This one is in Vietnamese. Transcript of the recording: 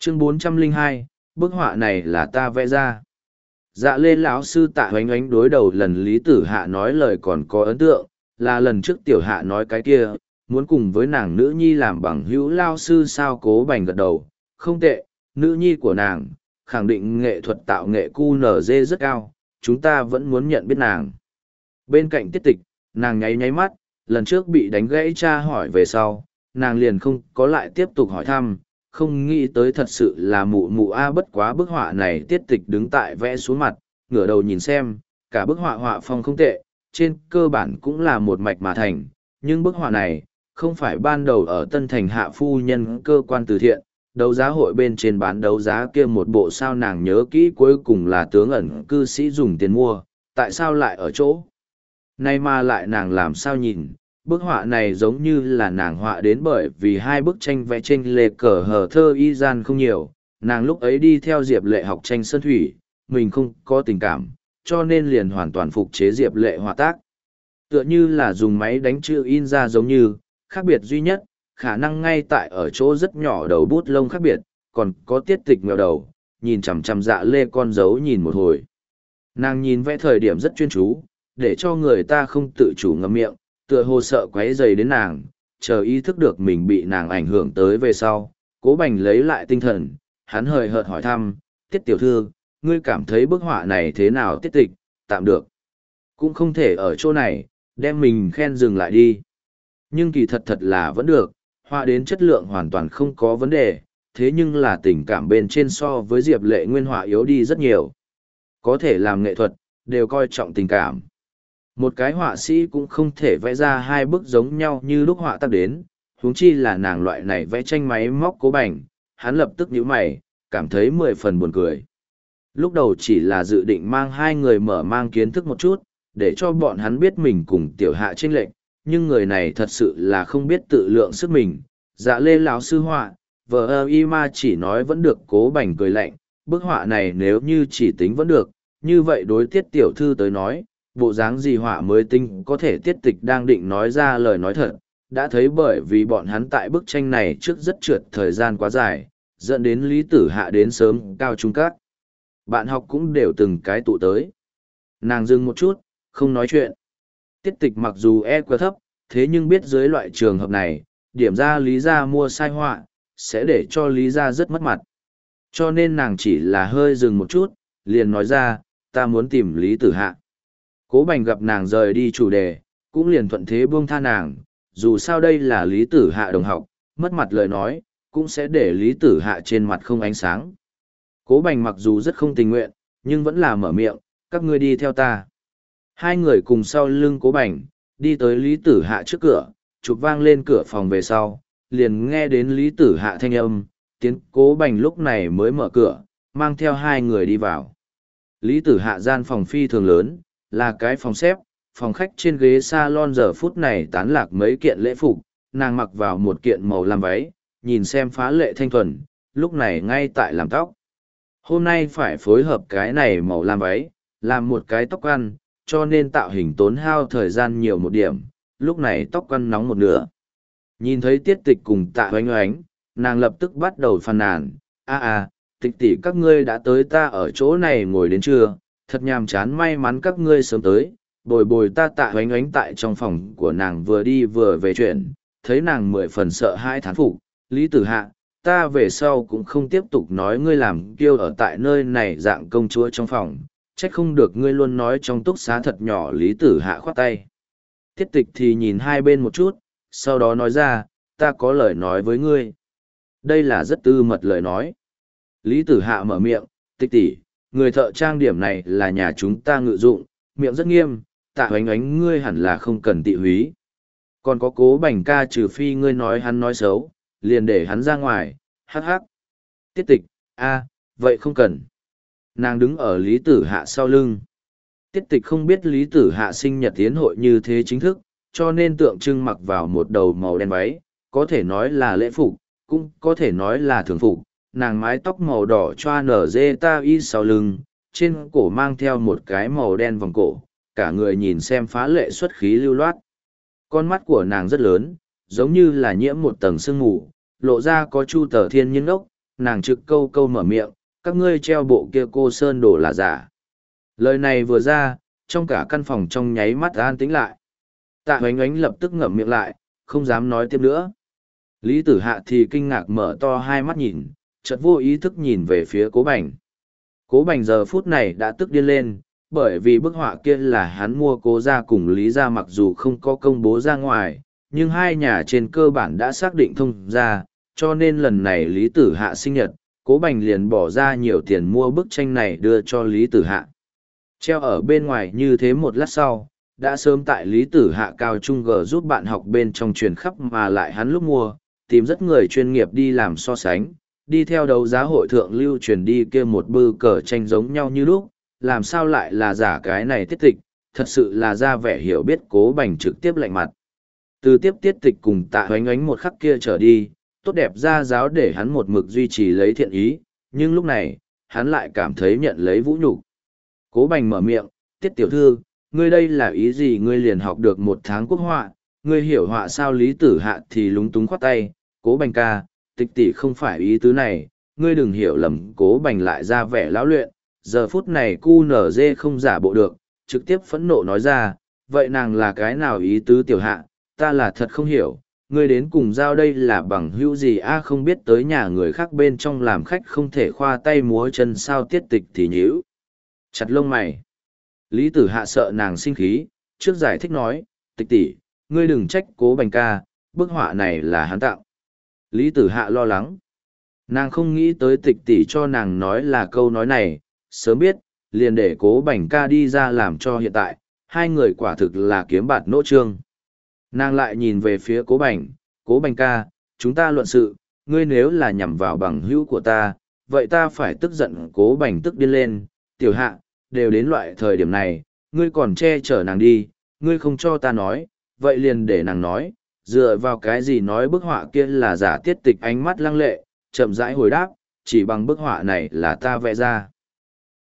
Chương 402, bức họa này là ta vẽ ra. Dạ lê lão sư Tạ Hoánh Oánh đối đầu lần Lý Tử Hạ nói lời còn có ấn tượng, là lần trước tiểu hạ nói cái kia, muốn cùng với nàng nữ nhi làm bằng hữu lao sư sao. Cố Bành gật đầu, không tệ, nữ nhi của nàng, khẳng định nghệ thuật tạo nghệ QNZ rất cao, chúng ta vẫn muốn nhận biết nàng. Bên cạnh Tiết Tịch, nàng nháy nháy mắt, lần trước bị đánh gãy cha hỏi về sau, nàng liền không có lại tiếp tục hỏi thăm, không nghĩ tới thật sự là mụ mụ a. Bất quá bức họa này Tiết Tịch đứng tại vẽ xuống mặt, ngửa đầu nhìn xem, cả bức họa họa phong không tệ, trên cơ bản cũng là một mạch mà thành, nhưng bức họa này, không phải ban đầu ở Tân Thành hạ phu nhân cơ quan từ thiện, đấu giá hội bên trên bán đấu giá kia một bộ sao nàng nhớ kỹ cuối cùng là tướng ẩn cư sĩ dùng tiền mua, tại sao lại ở chỗ nay mà lại nàng làm sao nhìn, bức họa này giống như là nàng họa đến bởi vì hai bức tranh vẽ tranh lệ cờ hờ thơ y gian không nhiều, nàng lúc ấy đi theo Diệp Lệ học tranh sơn thủy, mình không có tình cảm, cho nên liền hoàn toàn phục chế Diệp Lệ họa tác. Tựa như là dùng máy đánh chữ in ra giống như, khác biệt duy nhất, khả năng ngay tại ở chỗ rất nhỏ đầu bút lông khác biệt, còn có Tiết Tịch nghèo đầu, nhìn chằm chằm Dạ Lê con dấu nhìn một hồi. Nàng nhìn vẽ thời điểm rất chuyên chú, để cho người ta không tự chủ ngậm miệng, tựa hồ sợ quấy rầy đến nàng, chờ ý thức được mình bị nàng ảnh hưởng tới về sau. Cố Bành lấy lại tinh thần, hắn hời hợt hỏi thăm, Tiết tiểu thư, ngươi cảm thấy bức họa này thế nào? Tiết Tịch, tạm được. Cũng không thể ở chỗ này, đem mình khen dừng lại đi. Nhưng kỳ thật thật là vẫn được, họa đến chất lượng hoàn toàn không có vấn đề, thế nhưng là tình cảm bên trên so với Diệp Lệ nguyên họa yếu đi rất nhiều. Có thể làm nghệ thuật, đều coi trọng tình cảm. Một cái họa sĩ cũng không thể vẽ ra hai bức giống nhau như lúc họa tác đến, huống chi là nàng loại này vẽ tranh máy móc. Cố Bành, hắn lập tức nhíu mày, cảm thấy 10 phần buồn cười. Lúc đầu chỉ là dự định mang hai người mở mang kiến thức một chút, để cho bọn hắn biết mình cùng tiểu hạ chênh lệch, nhưng người này thật sự là không biết tự lượng sức mình. Dạ Lê lão sư họa, vờ y ma chỉ nói vẫn được. Cố Bành cười lạnh, bức họa này nếu như chỉ tính vẫn được, như vậy đối Tiết tiểu thư tới nói, bộ dáng gì họa mới tinh có thể. Tiết Tịch đang định nói ra lời nói thật, đã thấy bởi vì bọn hắn tại bức tranh này trước rất trượt thời gian quá dài, dẫn đến Lý Tử Hạ đến sớm cao trung các bạn học cũng đều từng cái tụ tới. Nàng dừng một chút, không nói chuyện. Tiết Tịch mặc dù EQ thấp, thế nhưng biết dưới loại trường hợp này, điểm ra Lý gia mua sai họa, sẽ để cho Lý gia rất mất mặt. Cho nên nàng chỉ là hơi dừng một chút, liền nói ra, ta muốn tìm Lý Tử Hạ. Cố Bành gặp nàng rời đi chủ đề, cũng liền thuận thế buông tha nàng, dù sao đây là Lý Tử Hạ đồng học, mất mặt lời nói, cũng sẽ để Lý Tử Hạ trên mặt không ánh sáng. Cố Bành mặc dù rất không tình nguyện, nhưng vẫn là mở miệng, các ngươi đi theo ta. Hai người cùng sau lưng Cố Bành, đi tới Lý Tử Hạ trước cửa, chụp vang lên cửa phòng về sau, liền nghe đến Lý Tử Hạ thanh âm, tiến. Cố Bành lúc này mới mở cửa, mang theo hai người đi vào. Lý Tử Hạ gian phòng phi thường lớn, là cái phòng xếp, phòng khách trên ghế salon giờ phút này tán lạc mấy kiện lễ phục, nàng mặc vào một kiện màu lam váy, nhìn xem phá lệ thanh thuần, lúc này ngay tại làm tóc. Hôm nay phải phối hợp cái này màu lam váy, làm một cái tóc ăn, cho nên tạo hình tốn hao thời gian nhiều một điểm, lúc này tóc ăn nóng một nửa. Nhìn thấy Tiết Tịch cùng Tạ Hoánh Oánh, nàng lập tức bắt đầu phàn nàn, Tịch tỷ các ngươi đã tới ta ở chỗ này ngồi đến trưa, thật nhàm chán, may mắn các ngươi sớm tới, bồi bồi ta. Tạ Hoánh Oánh tại trong phòng của nàng vừa đi vừa về chuyện, thấy nàng 10 phần sợ hãi thán phục, Lý Tử Hạ, ta về sau cũng không tiếp tục nói ngươi làm kiêu ở tại nơi này dạng công chúa trong phòng, trách không được ngươi luôn nói trong túc xá thật nhỏ. Lý Tử Hạ khoát tay. Tiết Tịch thì nhìn hai bên một chút, sau đó nói ra, ta có lời nói với ngươi. Đây là rất tư mật lời nói. Lý Tử Hạ mở miệng, Tịch tỷ, người thợ trang điểm này là nhà chúng ta ngự dụng, miệng rất nghiêm, Tạ Hoánh Oánh ngươi hẳn là không cần tị húy. Còn có Cố Bành ca, trừ phi ngươi nói hắn nói xấu, liền để hắn ra ngoài, hắc hắc. Tiết Tịch, vậy không cần. Nàng đứng ở Lý Tử Hạ sau lưng. Tiết Tịch không biết Lý Tử Hạ sinh nhật tiến hội như thế chính thức, cho nên tượng trưng mặc vào một đầu màu đen váy, có thể nói là lễ phục, cũng có thể nói là thường phục. Nàng mái tóc màu đỏ choa nở dê ta y sau lưng, trên cổ mang theo một cái màu đen vòng cổ, cả người nhìn xem phá lệ xuất khí lưu loát. Con mắt của nàng rất lớn, giống như là nhiễm một tầng sương mù, lộ ra có chu tờ thiên nhiên ốc, nàng trực câu câu mở miệng, các ngươi treo bộ kia cô sơn đồ là giả. Lời này vừa ra, trong cả căn phòng trong nháy mắt an tĩnh lại. Tạ Hoánh Oánh lập tức ngậm miệng lại, không dám nói tiếp nữa. Lý Tử Hạ thì kinh ngạc mở to hai mắt nhìn, chợt vô ý thức nhìn về phía Cố Bành. Cố Bành giờ phút này đã tức điên lên, bởi vì bức họa kia là hắn mua Cố gia cùng Lý gia, mặc dù không có công bố ra ngoài, nhưng hai nhà trên cơ bản đã xác định thông ra, cho nên lần này Lý Tử Hạ sinh nhật, Cố Bành liền bỏ ra nhiều tiền mua bức tranh này đưa cho Lý Tử Hạ. Treo ở bên ngoài như thế một lát sau, đã sớm tại Lý Tử Hạ cao trung G giúp bạn học bên trong truyền khắp, mà lại hắn lúc mua, tìm rất người chuyên nghiệp đi làm so sánh, đi theo đấu giá hội thượng lưu truyền đi kia một bư cờ tranh giống nhau như lúc, làm sao lại là giả cái này tiết tịch, thật sự là ra vẻ hiểu biết. Cố Bành trực tiếp lạnh mặt. Từ tiếp tiết tịch cùng Tạ Hoánh Oánh một khắc kia trở đi, tốt đẹp ra giáo để hắn một mực duy trì lấy thiện ý, nhưng lúc này, hắn lại cảm thấy nhận lấy vũ nhục. Cố Bành mở miệng, Tiết tiểu thư, ngươi đây là ý gì? Ngươi liền học được một tháng quốc họa, ngươi hiểu họa sao? Lý Tử Hạ thì lúng túng khoát tay, Cố Bành ca, tịch tỷ không phải ý tứ này, ngươi đừng hiểu lầm. Cố Bành lại ra vẻ lão luyện, giờ phút này cu nở dê không giả bộ được, trực tiếp phẫn nộ nói ra, vậy nàng là cái nào ý tứ tiểu hạ, ta là thật không hiểu, ngươi đến cùng giao đây là bằng hữu gì a? Không biết tới nhà người khác bên trong làm khách không thể khoa tay múa chân sao? Tiết tịch thì nhíu chặt lông mày. Lý Tử Hạ sợ nàng sinh khí, trước giải thích nói, tịch tỷ, ngươi đừng trách Cố Bành ca, bức họa này là hắn tặng. Lý Tử Hạ lo lắng. Nàng không nghĩ tới tịch tỷ cho nàng nói là câu nói này, sớm biết, liền để Cố Bành ca đi ra làm cho hiện tại, hai người quả thực là kiếm bạt nỗ trương. Nàng lại nhìn về phía Cố Bành, Cố Bành ca, chúng ta luận sự, ngươi nếu là nhằm vào bằng hữu của ta, vậy ta phải tức giận. Cố Bành tức điên lên, tiểu hạ, đều đến loại thời điểm này, ngươi còn che chở nàng đi, ngươi không cho ta nói, vậy liền để nàng nói, dựa vào cái gì nói bức họa kia là giả? Tiết tịch ánh mắt lăng lệ, chậm rãi hồi đáp, chỉ bằng bức họa này là ta vẽ ra.